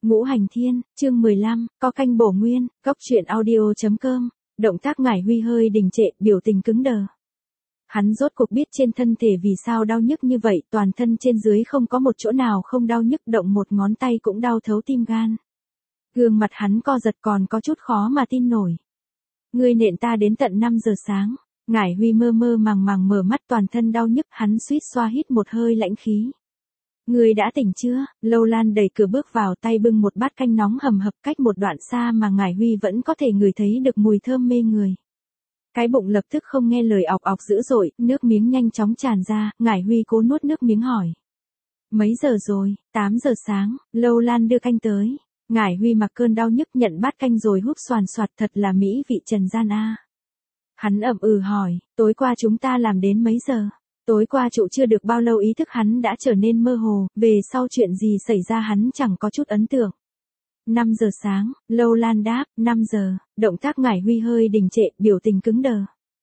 Ngũ Hành Thiên, chương 15, có canh bổ nguyên, góc truyện audio.com, động tác Ngải Huy hơi đình trệ, biểu tình cứng đờ. Hắn rốt cuộc biết trên thân thể vì sao đau nhức như vậy, toàn thân trên dưới không có một chỗ nào không đau nhức, động một ngón tay cũng đau thấu tim gan. Gương mặt hắn co giật, còn có chút khó mà tin nổi. Ngươi nện ta đến tận 5 giờ sáng. Ngải Huy mơ mơ màng màng mở mắt, toàn thân đau nhức, hắn suýt xoa hít một hơi lãnh khí. Ngươi đã tỉnh chưa? Lâu Lan đẩy cửa bước vào, tay bưng một bát canh nóng hầm hập, cách một đoạn xa mà Ngải Huy vẫn có thể ngửi thấy được mùi thơm mê người. Cái bụng lập tức không nghe lời ọc ọc dữ dội, nước miếng nhanh chóng tràn ra, Ngải Huy cố nuốt nước miếng hỏi. Mấy giờ rồi? 8 giờ sáng, Lâu Lan đưa canh tới. Ngải Huy mặc cơn đau nhức nhận bát canh rồi húp xoàn xoạt, thật là mỹ vị trần gian a. Hắn ậm ừ hỏi, tối qua chúng ta làm đến mấy giờ? Tối qua trụ chưa được bao lâu ý thức hắn đã trở nên mơ hồ, về sau chuyện gì xảy ra hắn chẳng có chút ấn tượng. 5 giờ sáng, Lâu Lan đáp, 5 giờ, động tác Ngải Huy hơi đình trệ, biểu tình cứng đờ.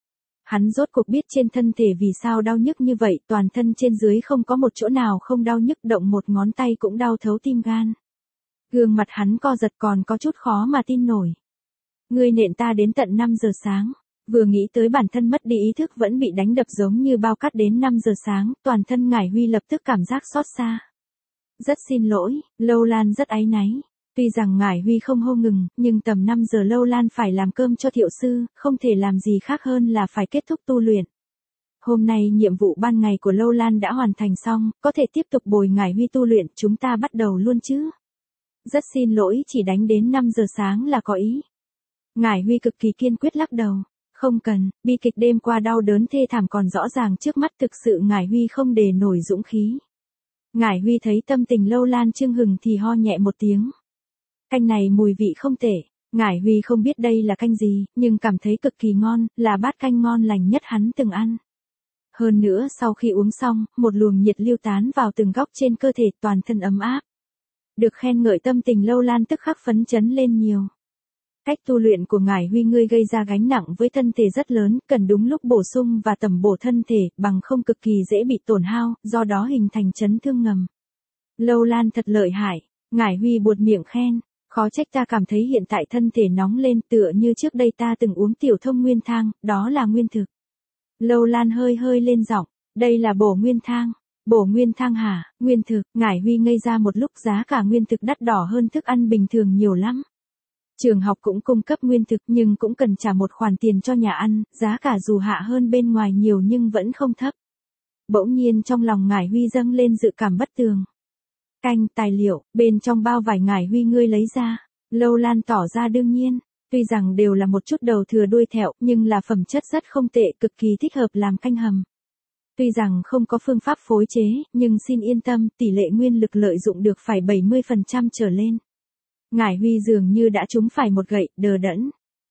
Hắn rốt cuộc biết trên thân thể vì sao đau nhức như vậy, toàn thân trên dưới không có một chỗ nào không đau nhức, động một ngón tay cũng đau thấu tim gan. Gương mặt hắn co giật, còn có chút khó mà tin nổi. Ngươi nện ta đến tận 5 giờ sáng. Vừa nghĩ tới bản thân mất đi ý thức vẫn bị đánh đập giống như bao cát đến 5 giờ sáng, toàn thân Ngải Huy lập tức cảm giác xót xa. Rất xin lỗi, Lâu Lan rất áy náy. Tuy rằng Ngải Huy không hô ngừng, nhưng tầm 5 giờ Lâu Lan phải làm cơm cho Thiệu sư, không thể làm gì khác hơn là phải kết thúc tu luyện. Hôm nay nhiệm vụ ban ngày của Lâu Lan đã hoàn thành xong, có thể tiếp tục bồi Ngải Huy tu luyện, chúng ta bắt đầu luôn chứ. Rất xin lỗi, chỉ đánh đến 5 giờ sáng là có ý. Ngải Huy cực kỳ kiên quyết lắc đầu. Không cần, bi kịch đêm qua đau đớn thê thảm còn rõ ràng trước mắt, thực sự Ngải Huy không để nổi dũng khí. Ngải Huy thấy tâm tình Lâu Lan chưng hừng thì ho nhẹ một tiếng. Canh này mùi vị không tệ. Ngải Huy không biết đây là canh gì, nhưng cảm thấy cực kỳ ngon, là bát canh ngon lành nhất hắn từng ăn. Hơn nữa sau khi uống xong, một luồng nhiệt lưu tán vào từng góc trên cơ thể, toàn thân ấm áp. Được khen ngợi tâm tình Lâu Lan tức khắc phấn chấn lên nhiều. Cách tu luyện của Ngải Huy ngươi gây ra gánh nặng với thân thể rất lớn, cần đúng lúc bổ sung và tầm bổ thân thể, bằng không cực kỳ dễ bị tổn hao, do đó hình thành chấn thương ngầm. Lâu Lan thật lợi hại, Ngải Huy buột miệng khen, khó trách ta cảm thấy hiện tại thân thể nóng lên, tựa như trước đây ta từng uống tiểu thông nguyên thang, đó là nguyên thực. Lâu Lan hơi hơi lên giọng, đây là bổ nguyên thang. Bổ nguyên thang hả? Nguyên thực? Ngải Huy ngây ra một lúc, giá cả nguyên thực đắt đỏ hơn thức ăn bình thường nhiều lắm. Trường học cũng cung cấp nguyên thực nhưng cũng cần trả một khoản tiền cho nhà ăn, giá cả dù hạ hơn bên ngoài nhiều nhưng vẫn không thấp. Bỗng nhiên trong lòng Ngải Huy dâng lên dự cảm bất tường. Canh, tài liệu, bên trong bao vải Ngải Huy ngươi lấy ra. Lâu Lan tỏ ra đương nhiên, tuy rằng đều là một chút đầu thừa đuôi thẹo nhưng là phẩm chất rất không tệ, cực kỳ thích hợp làm canh hầm. Tuy rằng không có phương pháp phối chế, nhưng xin yên tâm, tỷ lệ nguyên lực lợi dụng được phải 70% trở lên. Ngải Huy dường như đã trúng phải một gậy, đờ đẫn.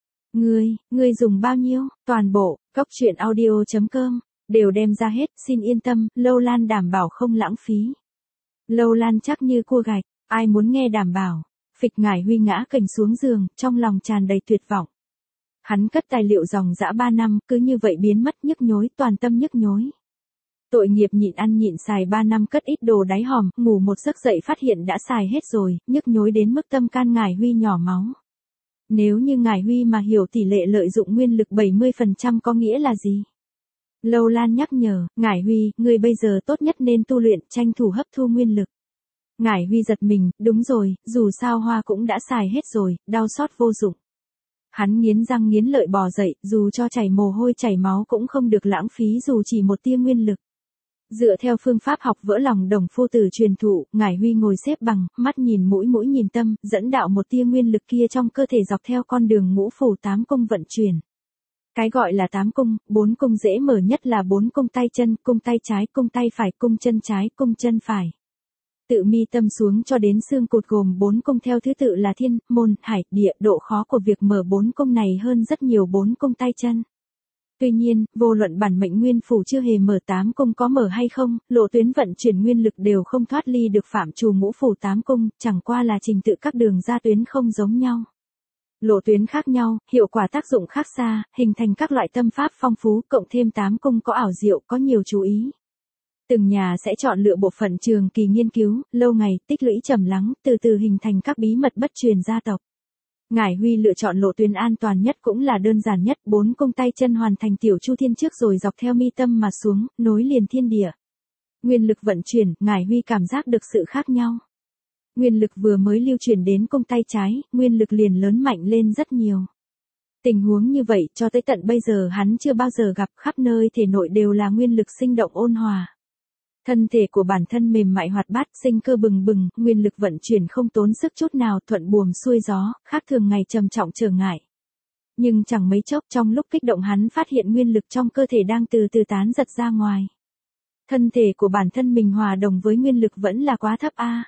Ngươi dùng bao nhiêu? Toàn bộ, góc truyện audio.com, đều đem ra hết, xin yên tâm, Lâu Lan đảm bảo không lãng phí. Lâu Lan chắc như cua gạch, ai muốn nghe đảm bảo. Phịch, Ngải Huy ngã kềnh xuống giường, trong lòng tràn đầy tuyệt vọng. Hắn cất tài liệu dòng dã 3 năm, cứ như vậy biến mất, nhức nhối, toàn tâm nhức nhối. Tội nghiệp nhịn ăn nhịn xài 3 năm cất ít đồ đáy hòm, ngủ một giấc dậy phát hiện đã xài hết rồi, nhức nhối đến mức tâm can Ngải Huy nhỏ máu. Nếu như Ngải Huy mà hiểu tỷ lệ lợi dụng nguyên lực 70% có nghĩa là gì? Lâu Lan nhắc nhở, Ngải Huy, ngươi bây giờ tốt nhất nên tu luyện, tranh thủ hấp thu nguyên lực. Ngải Huy giật mình, đúng rồi, dù sao hoa cũng đã xài hết rồi, đau xót vô dụng. Hắn nghiến răng nghiến lợi bò dậy, dù cho chảy mồ hôi chảy máu cũng không được lãng phí dù chỉ một tia nguyên lực. Dựa theo phương pháp học vỡ lòng Đồng phu tử truyền thụ, Ngải Huy ngồi xếp bằng, mắt nhìn mũi mũi nhìn tâm, dẫn đạo một tia nguyên lực kia trong cơ thể dọc theo con đường ngũ phủ 8 cung vận chuyển. Cái gọi là 8 cung, 4 cung dễ mở nhất là 4 cung tay chân, cung tay trái, cung tay phải, cung chân trái, cung chân phải. Tự mi tâm xuống cho đến xương cụt gồm 4 cung theo thứ tự là thiên, môn, hải, địa, độ khó của việc mở 4 cung này hơn rất nhiều 4 cung tay chân. Tuy nhiên, vô luận bản mệnh nguyên phủ chưa hề mở 8 cung có mở hay không, lộ tuyến vận chuyển nguyên lực đều không thoát ly được phạm trù ngũ phủ 8 cung, chẳng qua là trình tự các đường ra tuyến không giống nhau. Lộ tuyến khác nhau, hiệu quả tác dụng khác xa, hình thành các loại tâm pháp phong phú, cộng thêm 8 cung có ảo diệu, có nhiều chú ý. Từng nhà sẽ chọn lựa bộ phận trường kỳ nghiên cứu, lâu ngày, tích lũy trầm lắng, từ từ hình thành các bí mật bất truyền gia tộc. Ngải Huy lựa chọn lộ tuyến an toàn nhất cũng là đơn giản nhất, 4 cung tay chân hoàn thành tiểu chu thiên trước rồi dọc theo mi tâm mà xuống, nối liền thiên địa. Nguyên lực vận chuyển, Ngải Huy cảm giác được sự khác nhau. Nguyên lực vừa mới lưu chuyển đến cung tay trái, nguyên lực liền lớn mạnh lên rất nhiều. Tình huống như vậy cho tới tận bây giờ hắn chưa bao giờ gặp, khắp nơi thể nội đều là nguyên lực sinh động ôn hòa. Thân thể của bản thân mềm mại hoạt bát, sinh cơ bừng bừng, nguyên lực vận chuyển không tốn sức chút nào, thuận buồm xuôi gió, khác thường ngày trầm trọng trở ngại. Nhưng chẳng mấy chốc trong lúc kích động hắn phát hiện nguyên lực trong cơ thể đang từ từ tán giật ra ngoài. Thân thể của bản thân mình hòa đồng với nguyên lực vẫn là quá thấp a.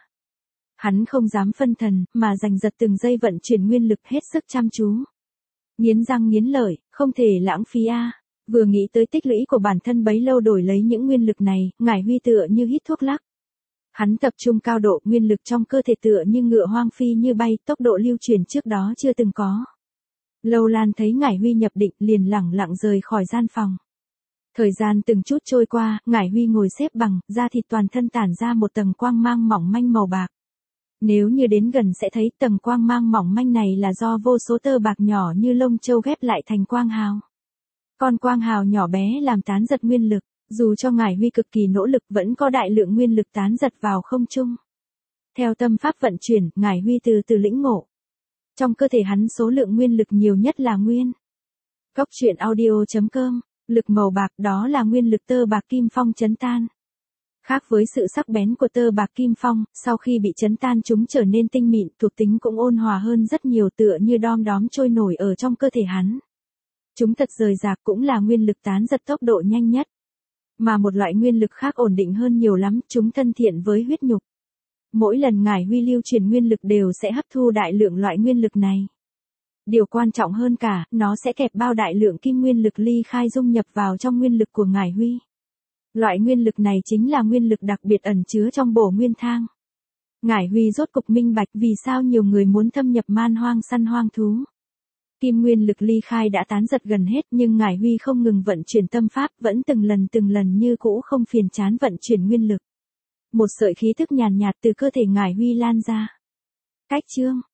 Hắn không dám phân thần, mà giành giật từng giây vận chuyển nguyên lực hết sức chăm chú. Nghiến răng nghiến lợi, không thể lãng phí a. Vừa nghĩ tới tích lũy của bản thân bấy lâu đổi lấy những nguyên lực này, Ngải Huy tựa như hít thuốc lắc. Hắn tập trung cao độ, nguyên lực trong cơ thể tựa như ngựa hoang phi như bay, tốc độ lưu truyền trước đó chưa từng có. Lâu Lan thấy Ngải Huy nhập định liền lẳng lặng rời khỏi gian phòng. Thời gian từng chút trôi qua, Ngải Huy ngồi xếp bằng, da thịt toàn thân tản ra một tầng quang mang mỏng manh màu bạc. Nếu như đến gần sẽ thấy tầng quang mang mỏng manh này là do vô số tơ bạc nhỏ như lông châu ghép lại thành quang hào. Con quang hào nhỏ bé làm tán giật nguyên lực, dù cho Ngải Huy cực kỳ nỗ lực vẫn có đại lượng nguyên lực tán giật vào không trung. Theo tâm pháp vận chuyển, Ngải Huy từ từ lĩnh ngộ. Trong cơ thể hắn số lượng nguyên lực nhiều nhất là nguyên. Góc truyện audio.com, lực màu bạc đó là nguyên lực tơ bạc kim phong chấn tan. Khác với sự sắc bén của tơ bạc kim phong, sau khi bị chấn tan chúng trở nên tinh mịn, thuộc tính cũng ôn hòa hơn rất nhiều tựa như đom đóm trôi nổi ở trong cơ thể hắn. Chúng thật rời rạc cũng là nguyên lực tán giật tốc độ nhanh nhất. Mà một loại nguyên lực khác ổn định hơn nhiều lắm, chúng thân thiện với huyết nhục. Mỗi lần Ngải Huy lưu truyền nguyên lực đều sẽ hấp thu đại lượng loại nguyên lực này. Điều quan trọng hơn cả, nó sẽ kẹp bao đại lượng kim nguyên lực ly khai dung nhập vào trong nguyên lực của Ngải Huy. Loại nguyên lực này chính là nguyên lực đặc biệt ẩn chứa trong bổ nguyên thang. Ngải Huy rốt cục minh bạch vì sao nhiều người muốn thâm nhập man hoang săn hoang thú. Kim nguyên lực ly khai đã tán giật gần hết nhưng Ngải Huy không ngừng vận chuyển tâm pháp vẫn từng lần như cũ không phiền chán vận chuyển nguyên lực. Một sợi khí thức nhàn nhạt từ cơ thể Ngải Huy lan ra. Cách chương